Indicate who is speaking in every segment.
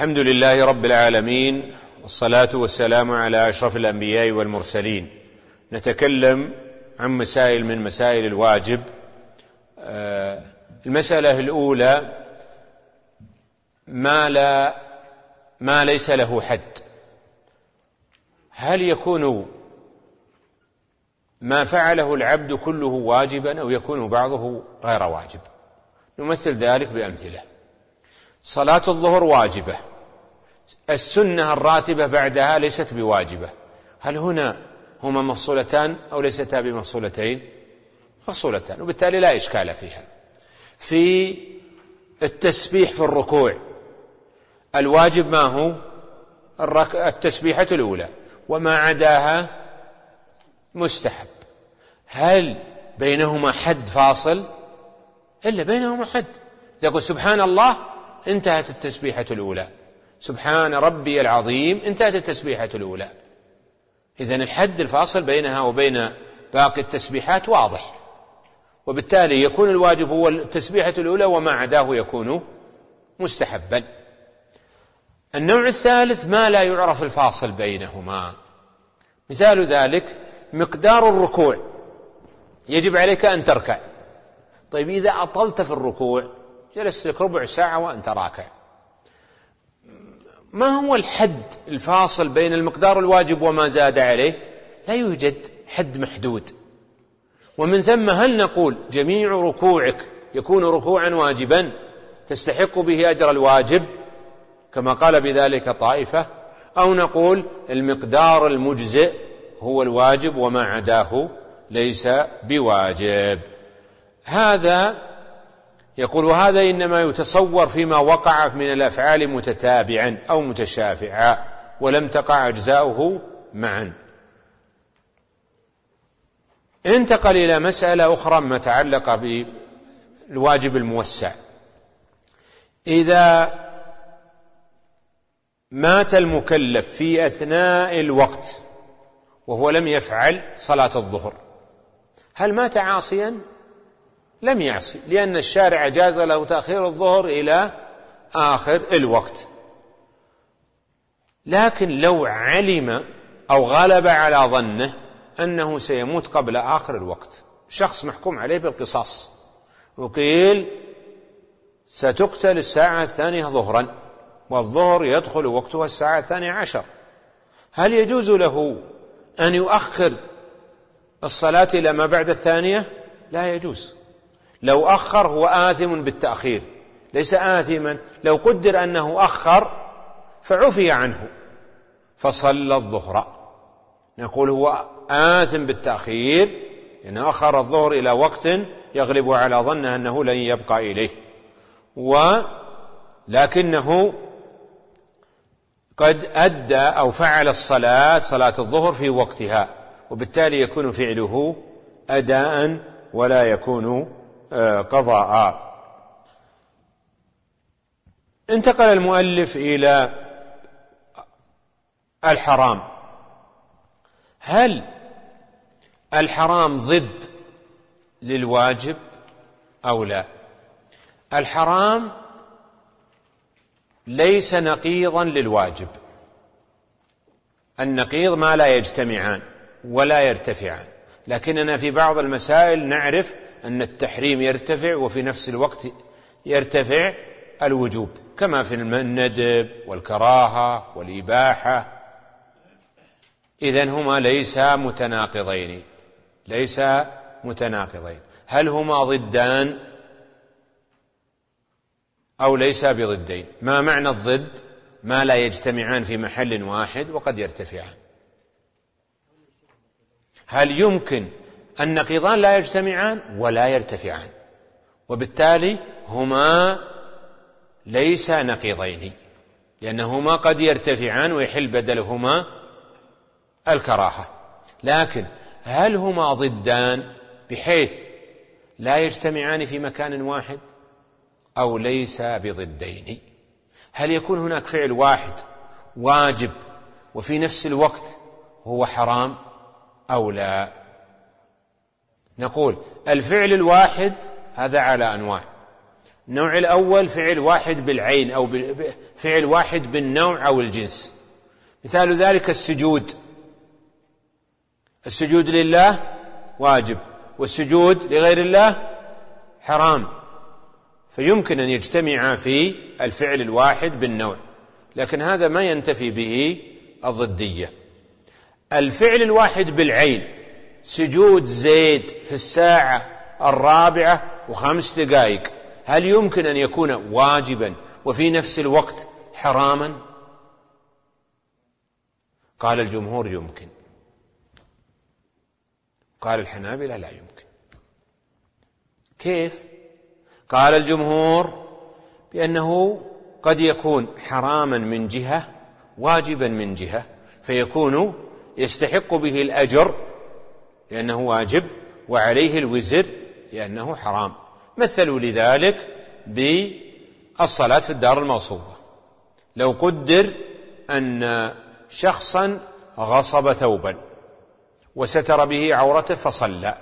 Speaker 1: الحمد لله رب العالمين، والصلاة والسلام على أشرف الأنبياء والمرسلين. نتكلم عن مسائل من مسائل الواجب. المسألة الأولى: ما ليس له حد. هل يكون ما فعله العبد كله واجبا أو يكون بعضه غير واجب؟ نمثل ذلك بأمثلة. صلاة الظهر واجبة، السنة الراتبة بعدها ليست بواجبة. هل هما مفصولتان أو ليستا بمفصولتين؟ مفصولتان، وبالتالي لا إشكال فيها. في التسبيح في الركوع، الواجب ما هو؟ التسبيحة الأولى، وما عداها مستحب. هل بينهما حد فاصل؟ إلا بينهما حد. إذا قلت سبحان الله انتهت التسبيحة الأولى، سبحان ربي العظيم انتهت التسبيحة الأولى. إذن الحد الفاصل بينها وبين باقي التسبيحات واضح، وبالتالي يكون الواجب هو التسبيحة الأولى وما عداه يكون مستحبا. النوع الثالث: ما لا يعرف الفاصل بينهما. مثال ذلك مقدار الركوع، يجب عليك أن تركع. طيب إذا أطلت في الركوع، جلست لك ربع ساعة وأنت راكع، ما هو الحد الفاصل بين المقدار الواجب وما زاد عليه؟ لا يوجد حد محدود. ومن ثم هل نقول جميع ركوعك يكون ركوعا واجبا تستحق به أجر الواجب كما قال بذلك طائفة، أو نقول المقدار المجزئ هو الواجب وما عداه ليس بواجب؟ هذا يقول: وهذا إنما يتصور فيما وقع من الأفعال متتابعا أو متشافعا ولم تقع أجزاؤه معا. انتقل إلى مسألة أخرى ما تعلق بالواجب الموسع. إذا مات المكلف في أثناء الوقت وهو لم يفعل صلاة الظهر، هل مات عاصيا؟ لم يعصي، لأن الشارع جاز له تأخير الظهر إلى آخر الوقت. لكن لو علم أو غلب على ظنه أنه سيموت قبل آخر الوقت، شخص محكوم عليه بالقصاص وقيل ستقتل الساعة 2 ظهرا، والظهر يدخل وقتها الساعة 12، هل يجوز له أن يؤخر الصلاة إلى ما بعد 2؟ لا يجوز. لو أخر هو آثم بالتأخير، ليس آثما. لو قدر أنه أخر فعفي عنه فصلى الظهر، نقول هو آثم بالتأخير لأنه أخر الظهر إلى وقت يغلب على ظنه أنه لن يبقى إليه، ولكنه قد أدى أو فعل صلاة الظهر في وقتها، وبالتالي يكون فعله أداء ولا يكون قضاء. انتقل المؤلف إلى الحرام. هل الحرام ضد للواجب أو لا؟ الحرام ليس نقيضا للواجب. النقيض ما لا يجتمعان ولا يرتفعان، لكننا في بعض المسائل نعرف أن التحريم يرتفع وفي نفس الوقت يرتفع الوجوب، كما في الندب والكراهة والإباحة. إذن هما ليس متناقضين. هل هما ضدان أو ليس بضدين؟ ما معنى الضد؟ ما لا يجتمعان في محل واحد وقد يرتفعان. هل يمكن النقيضان لا يجتمعان ولا يرتفعان؟ وبالتالي هما ليس نقيضين، لأنهما قد يرتفعان ويحل بدلهما الكراهة. لكن هل هما ضدان بحيث لا يجتمعان في مكان واحد أو ليس بضدين؟ هل يكون هناك فعل واحد واجب وفي نفس الوقت هو حرام أو لا؟ نقول الفعل الواحد هذا على أنواع. النوع الأول فعل واحد بالعين أو فعل واحد بالنوع أو الجنس. مثال ذلك السجود لله واجب، والسجود لغير الله حرام، فيمكن أن يجتمع في الفعل الواحد بالنوع، لكن هذا ما ينتفي به الضدية. الفعل الواحد بالعين، سجود زيد في الساعة 4:05، هل يمكن أن يكون واجبا وفي نفس الوقت حراما؟ قال الجمهور يمكن، قال الحنابلة لا يمكن. كيف؟ قال الجمهور بأنه قد يكون حراما من جهة واجبا من جهة، فيكون يستحق به الأجر لأنه واجب وعليه الوزر لأنه حرام. مثلوا لذلك بالصلاة في الدار المغصوبة. لو قدر أن شخصا غصب ثوبا وستر به عورته فصلى،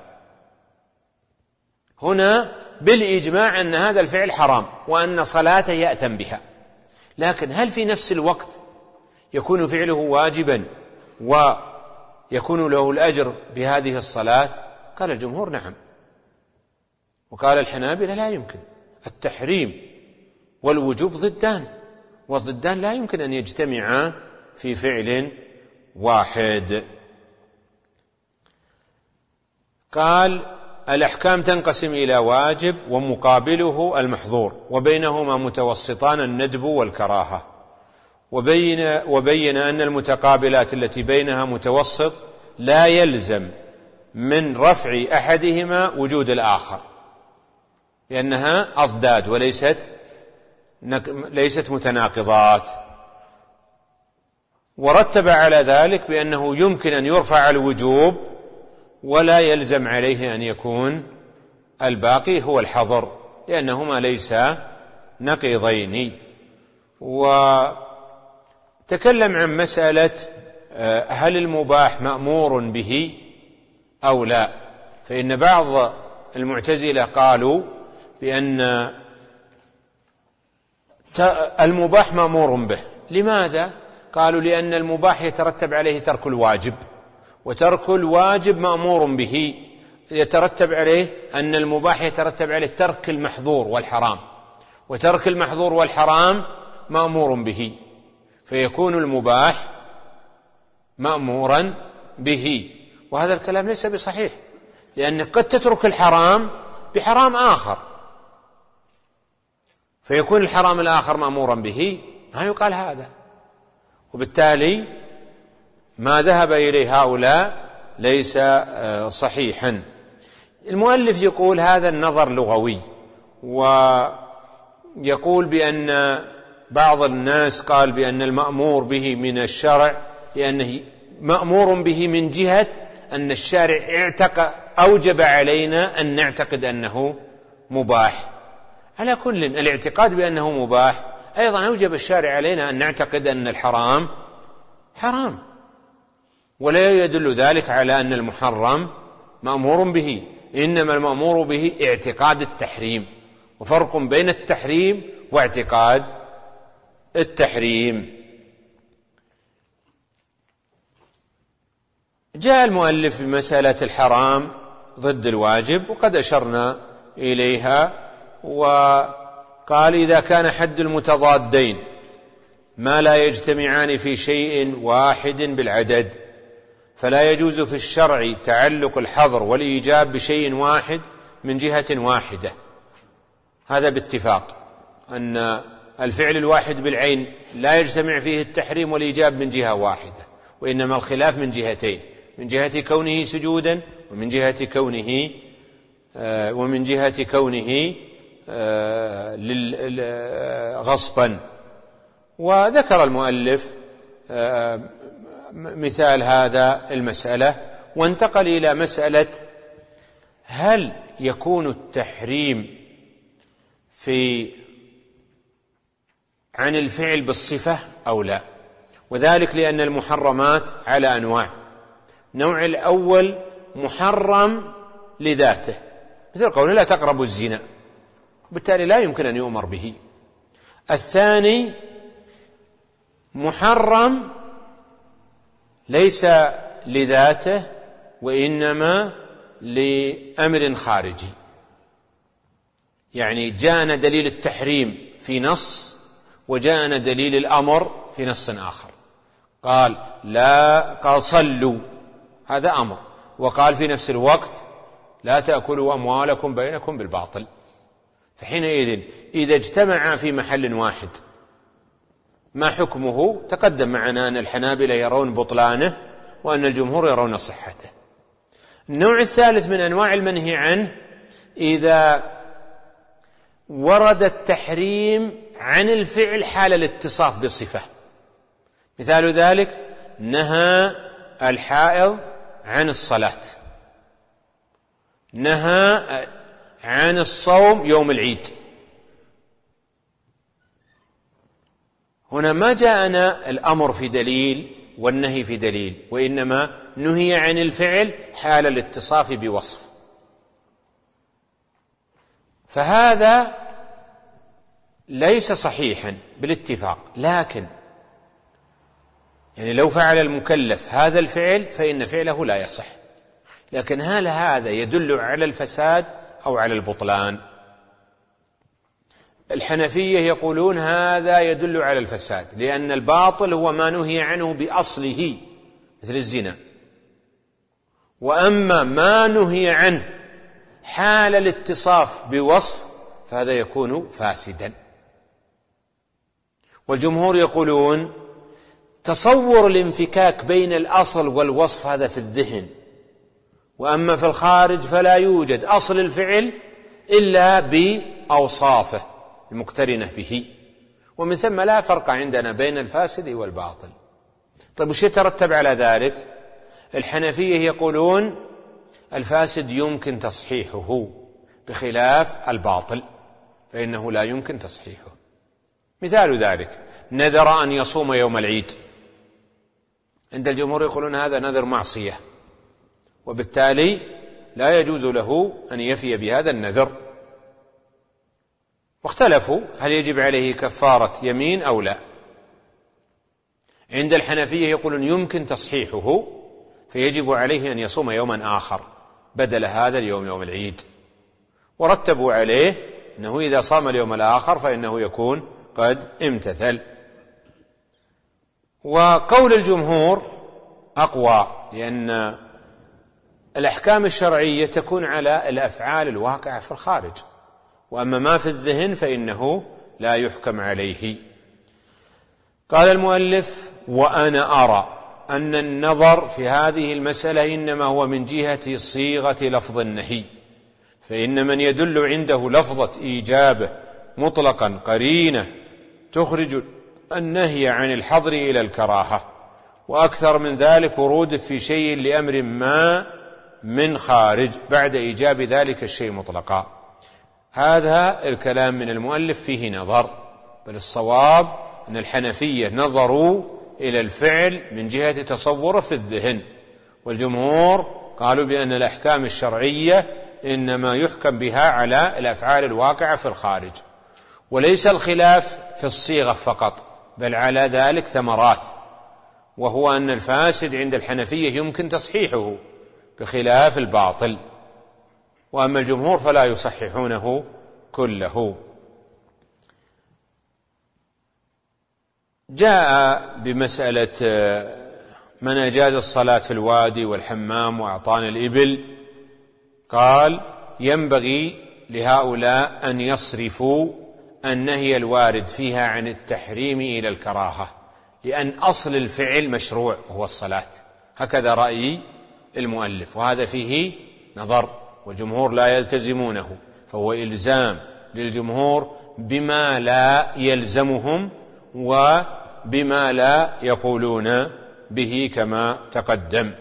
Speaker 1: هنا بالإجماع أن هذا الفعل حرام وأن صلاته يأثم بها، لكن هل في نفس الوقت يكون فعله واجبا ويكون له الأجر بهذه الصلاة؟ قال الجمهور نعم، وقال الحنابلة لا يمكن. التحريم والوجوب ضدان، والضدان لا يمكن أن يجتمعا في فعل واحد. قال الأحكام تنقسم إلى واجب ومقابله المحظور، وبينهما متوسطان الندب والكراهة، وبين أن المتقابلات التي بينها متوسط لا يلزم من رفع أحدهما وجود الآخر، لأنها أضداد وليست متناقضات. ورتب على ذلك بأنه يمكن أن يرفع الوجوب ولا يلزم عليه أن يكون الباقي هو الحظر، لأنهما ليسا نقيضين. وتكلم عن مسألة هل المباح مأمور به أو لا، فإن بعض المعتزلة قالوا بأن المباح مأمور به. لماذا؟ قالوا لأن المباح يترتب عليه ترك الواجب، وترك الواجب مأمور به، يترتب عليه أن المباح يترتب عليه ترك المحظور والحرام، وترك المحظور والحرام مأمور به، فيكون المباح مأمورا به. وهذا الكلام ليس بصحيح، لأنك قد تترك الحرام بحرام آخر فيكون الحرام الآخر مأمورا به، ما يقال هذا. وبالتالي ما ذهب إليه هؤلاء ليس صحيحا. المؤلف يقول هذا النظر لغوي، ويقول بأن بعض الناس قال بأن المأمور به من الشرع لأنه مأمور به من جهة أن الشارع أوجب علينا أن نعتقد أنه مباح. على كل الاعتقاد بأنه مباح أيضا أوجب الشارع علينا أن نعتقد أن الحرام حرام، ولا يدل ذلك على أن المحرم مأمور به، إنما المأمور به اعتقاد التحريم، وفرق بين التحريم واعتقاد التحريم. جاء المؤلف بمسألة الحرام ضد الواجب وقد أشرنا إليها، وقال إذا كان حد المتضادين ما لا يجتمعان في شيء واحد بالعدد فلا يجوز في الشرع تعلق الحظر والإيجاب بشيء واحد من جهة واحدة. هذا باتفاق أن الفعل الواحد بالعين لا يجتمع فيه التحريم والإيجاب من جهة واحدة، وإنما الخلاف من جهتين، من جهة كونه سجودا ومن جهة كونه غصبا. وذكر المؤلف مثال هذا المسألة، وانتقل إلى مسألة هل يكون التحريم عن الفعل بالصفة أو لا، وذلك لأن المحرمات على أنواع. النوع الأول محرم لذاته، مثل قوله لا تقربوا الزنا، وبالتالي لا يمكن أن يؤمر به. الثاني محرم ليس لذاته وإنما لأمر خارجي، يعني جاءنا دليل التحريم في نص وجاءنا دليل الأمر في نص آخر. قال صلوا، هذا أمر، وقال في نفس الوقت لا تأكلوا أموالكم بينكم بالباطل. فحينئذ إذا اجتمعا في محل واحد ما حكمه؟ تقدم معنا أن الحنابلة يرون بطلانه وأن الجمهور يرون صحته. النوع الثالث من أنواع المنهي عنه إذا ورد التحريم عن الفعل حال الاتصاف بصفة. مثال ذلك نهى الحائض عن الصلاة، نهى عن الصوم يوم العيد. هنا ما جاءنا الأمر في دليل والنهي في دليل، وإنما نهي عن الفعل حال الاتصاف بوصف، فهذا ليس صحيحا بالاتفاق. لكن يعني لو فعل المكلف هذا الفعل فإن فعله لا يصح، لكن هل هذا يدل على الفساد أو على البطلان؟ الحنفية يقولون هذا يدل على الفساد، لأن الباطل هو ما نهي عنه بأصله مثل الزنا، وأما ما نهي عنه حال الاتصاف بوصف فهذا يكون فاسدا. والجمهور يقولون تصور الانفكاك بين الأصل والوصف هذا في الذهن، وأما في الخارج فلا يوجد أصل الفعل إلا بأوصافه المقترنة به، ومن ثم لا فرق عندنا بين الفاسد والباطل. طيب وش يترتب على ذلك؟ الحنفية يقولون الفاسد يمكن تصحيحه بخلاف الباطل فإنه لا يمكن تصحيحه. مثال ذلك نذر أن يصوم يوم العيد، عند الجمهور يقولون هذا نذر معصية، وبالتالي لا يجوز له أن يفي بهذا النذر. واختلفوا هل يجب عليه كفارة يمين أو لا. عند الحنفية يقولون يمكن تصحيحه فيجب عليه أن يصوم يوما آخر بدل هذا اليوم يوم العيد، ورتبوا عليه أنه إذا صام اليوم الآخر فإنه يكون قد امتثل. وقول الجمهور أقوى، لأن الأحكام الشرعية تكون على الأفعال الواقعة في الخارج، وأما ما في الذهن فإنه لا يحكم عليه. قال المؤلف وأنا أرى أن النظر في هذه المسألة إنما هو من جهة صيغة لفظ النهي، فإن من يدل عنده لفظة إيجابه مطلقا قرينة تخرج النهي عن الحظر إلى الكراهة، وأكثر من ذلك ورود في شيء لأمر ما من خارج بعد إيجاب ذلك الشيء مطلقا. هذا الكلام من المؤلف فيه نظر، بل الصواب أن الحنفية نظروا إلى الفعل من جهة تصوره في الذهن، والجمهور قالوا بأن الأحكام الشرعية إنما يحكم بها على الأفعال الواقعة في الخارج، وليس الخلاف في الصيغة فقط بل على ذلك ثمرات، وهو أن الفاسد عند الحنفية يمكن تصحيحه بخلاف الباطل، وأما الجمهور فلا يصححونه كله. جاء بمسألة من أجاز الصلاة في الوادي والحمام وأعطان الإبل، قال ينبغي لهؤلاء أن يصرفوا النهي الوارد فيها عن التحريم إلى الكراهة، لأن أصل الفعل مشروع وهو الصلاة. هكذا رأي المؤلف، وهذا فيه نظر، والجمهور لا يلتزمونه، فهو إلزام للجمهور بما لا يلزمهم وبما لا يقولون به كما تقدم.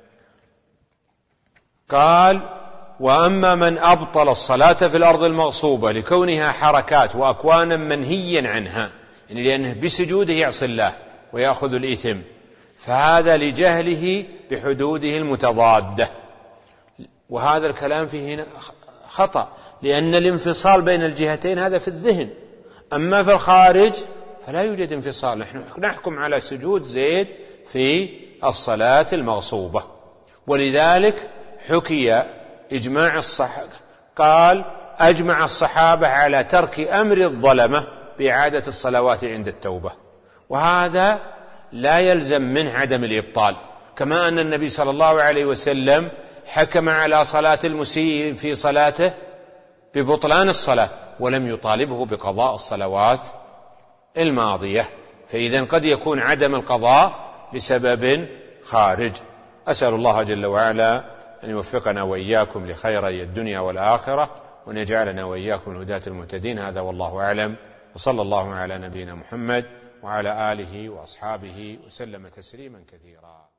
Speaker 1: قال وأما من أبطل الصلاة في الأرض المغصوبة لكونها حركات وأكوانا منهيا عنها، يعني لأنه بسجوده يعصي الله ويأخذ الإثم، فهذا لجهله بحدوده المتضادة. وهذا الكلام فيه خطأ، لأن الانفصال بين الجهتين هذا في الذهن، أما في الخارج فلا يوجد انفصال. نحن نحكم على سجود زيد في الصلاة المغصوبة. ولذلك حكي إجماع الصحابة، قال أجمع الصحابة على ترك أمر الظلمة بإعادة الصلوات عند التوبة، وهذا لا يلزم منه عدم الإبطال، كما أن النبي صلى الله عليه وسلم حكم على صلاة المسيء في صلاته ببطلان الصلاة ولم يطالبه بقضاء الصلوات الماضية. فإذا قد يكون عدم القضاء بسبب خارج. أسأل الله جل وعلا أن يوفقنا وإياكم لخيري الدنيا والآخرة، وأن يجعلنا وإياكم الهداة المهتدين. هذا والله أعلم، وصلى الله على نبينا محمد وعلى آله وأصحابه وسلم تسليما كثيرا.